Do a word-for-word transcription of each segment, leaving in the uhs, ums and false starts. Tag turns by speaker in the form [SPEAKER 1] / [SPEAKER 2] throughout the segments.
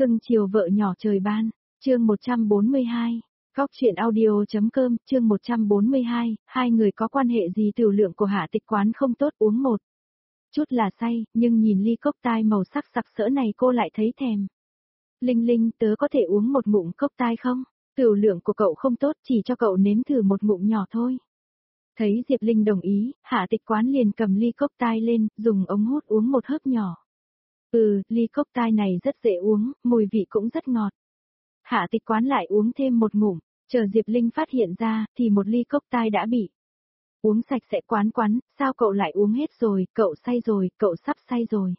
[SPEAKER 1] Cưng chiều vợ nhỏ trời ban, chương một trăm bốn mươi hai. Góc truyện audio.com, chương một trăm bốn mươi hai, hai người có quan hệ gì? Tiểu lượng của Hạ Tịch Quán không tốt, uống một chút là say, nhưng nhìn ly cốc tai màu sắc sặc sỡ này cô lại thấy thèm. Linh Linh, tớ có thể uống một ngụm cốc tai không? Tiểu lượng của cậu không tốt, chỉ cho cậu nếm thử một ngụm nhỏ thôi. Thấy Diệp Linh đồng ý, Hạ Tịch Quán liền cầm ly cốc tai lên, dùng ống hút uống một hớp nhỏ. Ừ, ly cốc tai này rất dễ uống, mùi vị cũng rất ngọt. Hạ Tịch Quán lại uống thêm một ngụm, chờ Diệp Linh phát hiện ra, thì một ly cốc tai đã bị uống sạch sẽ. Quán Quán, sao cậu lại uống hết rồi, cậu say rồi, cậu sắp say rồi.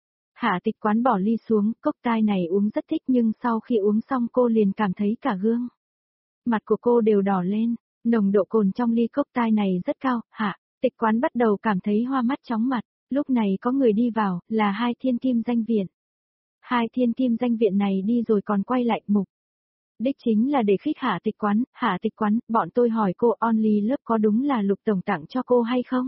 [SPEAKER 1] Hạ Tịch Quán bỏ ly xuống, cốc tai này uống rất thích nhưng sau khi uống xong cô liền cảm thấy cả gương mặt của cô đều đỏ lên, nồng độ cồn trong ly cốc tai này rất cao. Hạ Tịch Quán bắt đầu cảm thấy hoa mắt chóng mặt, lúc này có người đi vào, là hai thiên kim danh viện. Hai thiên kim danh viện này đi rồi còn quay lại mục đích chính là để khích Hạ Tịch Quán. Hạ Tịch Quán, bọn tôi hỏi cô Only Love có đúng là Lục tổng tặng cho cô hay không?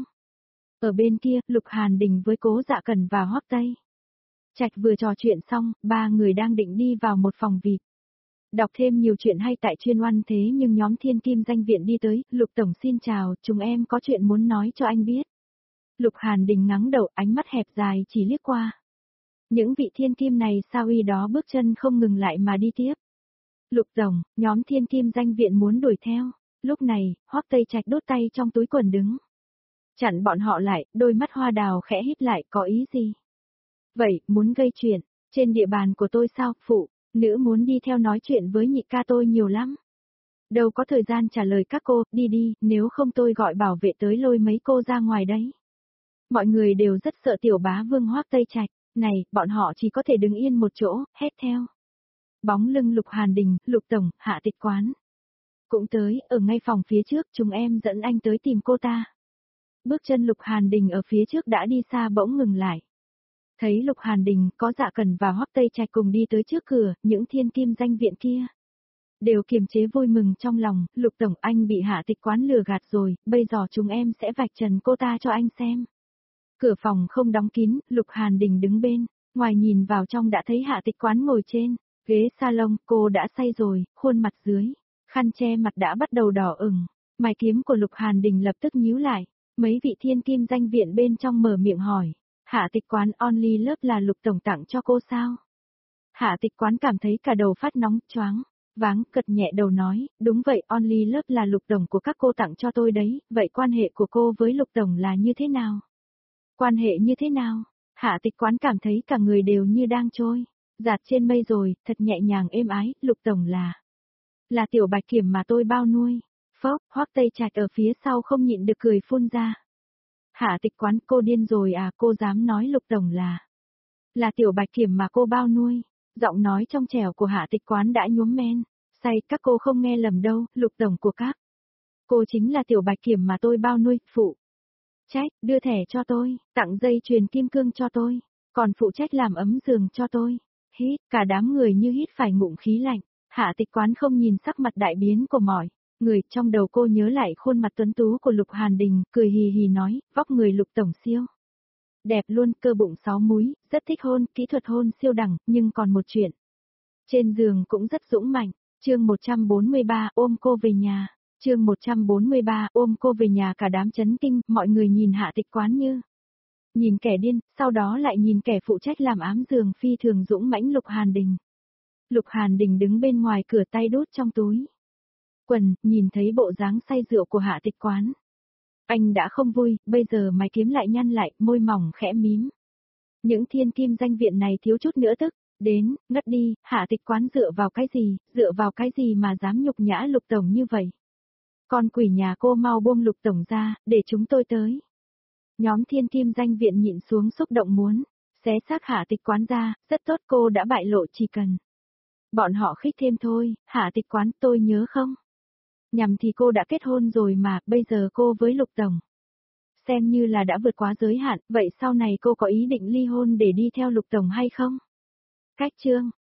[SPEAKER 1] Ở bên kia, Lục Hàn Đình với Cố Dạ Cần và Hoắc Tây Trạch vừa trò chuyện xong, ba người đang định đi vào một phòng vi ai pi. Đọc thêm nhiều chuyện hay tại chuyên oan, thế nhưng nhóm thiên kim danh viện đi tới. Lục tổng xin chào, chúng em có chuyện muốn nói cho anh biết. Lục Hàn Đình ngắng đầu, ánh mắt hẹp dài chỉ liếc qua. Những vị thiên kim này sao y đó bước chân không ngừng lại mà đi tiếp. Lục tổng, nhóm thiên kim danh viện muốn đuổi theo. Lúc này, Hoắc Tây Trạch đốt tay trong túi quần đứng chặn bọn họ lại, đôi mắt hoa đào khẽ híp lại, có ý gì? Vậy, muốn gây chuyện, trên địa bàn của tôi sao? Phụ nữ muốn đi theo nói chuyện với nhị ca tôi nhiều lắm. Đâu có thời gian trả lời các cô, đi đi, nếu không tôi gọi bảo vệ tới lôi mấy cô ra ngoài đấy. Mọi người đều rất sợ tiểu bá vương Hoắc Tây Trạch, này, bọn họ chỉ có thể đứng yên một chỗ, hét theo. Bóng lưng Lục Hàn Đình, Lục tổng, Hạ Tịch Quán cũng tới, ở ngay phòng phía trước, chúng em dẫn anh tới tìm cô ta. Bước chân Lục Hàn Đình ở phía trước đã đi xa bỗng ngừng lại. Thấy Lục Hàn Đình, có Dạ Cần và Hoắc Tây Trạch cùng đi tới trước cửa, những thiên kim danh viện kia đều kiềm chế vui mừng trong lòng. Lục tổng, anh bị Hạ Tịch Quán lừa gạt rồi, bây giờ chúng em sẽ vạch trần cô ta cho anh xem. Cửa phòng không đóng kín, Lục Hàn Đình đứng bên ngoài nhìn vào trong đã thấy Hạ Tịch Quán ngồi trên ghế salon. Cô đã say rồi, khuôn mặt dưới khăn che mặt đã bắt đầu đỏ ửng. Mày kiếm của Lục Hàn Đình lập tức nhíu lại. Mấy vị thiên kim danh viện bên trong mở miệng hỏi, Hạ Tịch Quán, Only Love là Lục tổng tặng cho cô sao? Hạ Tịch Quán cảm thấy cả đầu phát nóng, choáng váng, cật nhẹ đầu nói, đúng vậy, Only Love là Lục tổng của các cô tặng cho tôi đấy. Vậy quan hệ của cô với Lục tổng là như thế nào? Quan hệ như thế nào? Hạ Tịch Quán cảm thấy cả người đều như đang trôi dạt trên mây rồi, thật nhẹ nhàng êm ái. Lục tổng là là tiểu bạch kiểm mà tôi bao nuôi. Phốc, Hoắc Tây Trạch ở phía sau không nhịn được cười phun ra. Hạ Tịch Quán, cô điên rồi à? Cô dám nói Lục tổng là là tiểu bạch kiểm mà cô bao nuôi? Giọng nói trong trẻo của Hạ Tịch Quán đã nhuốm men say. Các cô không nghe lầm đâu, Lục tổng của các cô chính là tiểu bạch kiểm mà tôi bao nuôi. Phụ trách đưa thẻ cho tôi, tặng dây chuyền kim cương cho tôi, còn phụ trách làm ấm giường cho tôi. Hít, cả đám người như hít phải ngụm khí lạnh. Hạ Tịch Quán không nhìn sắc mặt đại biến của mọi người, trong đầu cô nhớ lại khuôn mặt tuấn tú của Lục Hàn Đình, cười hì hì nói, vóc người Lục tổng siêu đẹp luôn, cơ bụng sáu múi, rất thích hôn, kỹ thuật hôn siêu đẳng, nhưng còn một chuyện, trên giường cũng rất dũng mạnh. Chương một trăm bốn mươi ba, ôm cô về nhà. Chương một trăm bốn mươi ba, ôm cô về nhà. Cả đám chấn kinh, mọi người nhìn Hạ Tịch Quán như nhìn kẻ điên, sau đó lại nhìn kẻ phụ trách làm ám giường phi thường dũng mãnh Lục Hàn Đình. Lục Hàn Đình đứng bên ngoài cửa, tay đút trong túi quần, nhìn thấy bộ dáng say rượu của Hạ Tịch Quán. Anh đã không vui, bây giờ mày kiếm lại nhăn lại, môi mỏng khẽ mím. Những thiên kim danh viện này thiếu chút nữa tức đến ngất đi. Hạ Tịch Quán dựa vào cái gì, dựa vào cái gì mà dám nhục nhã Lục tổng như vậy? Con quỷ nhà cô mau buông Lục tổng ra, để chúng tôi tới. Nhóm thiên kim danh viện nhịn xuống xúc động muốn xé xác Hạ Tịch Quán ra. Rất tốt, cô đã bại lộ, chỉ cần bọn họ khích thêm thôi. Hạ Tịch Quán, tôi nhớ không nhầm thì cô đã kết hôn rồi mà, bây giờ cô với Lục tổng xem như là đã vượt quá giới hạn, vậy sau này cô có ý định ly hôn để đi theo Lục tổng hay không? Cách chương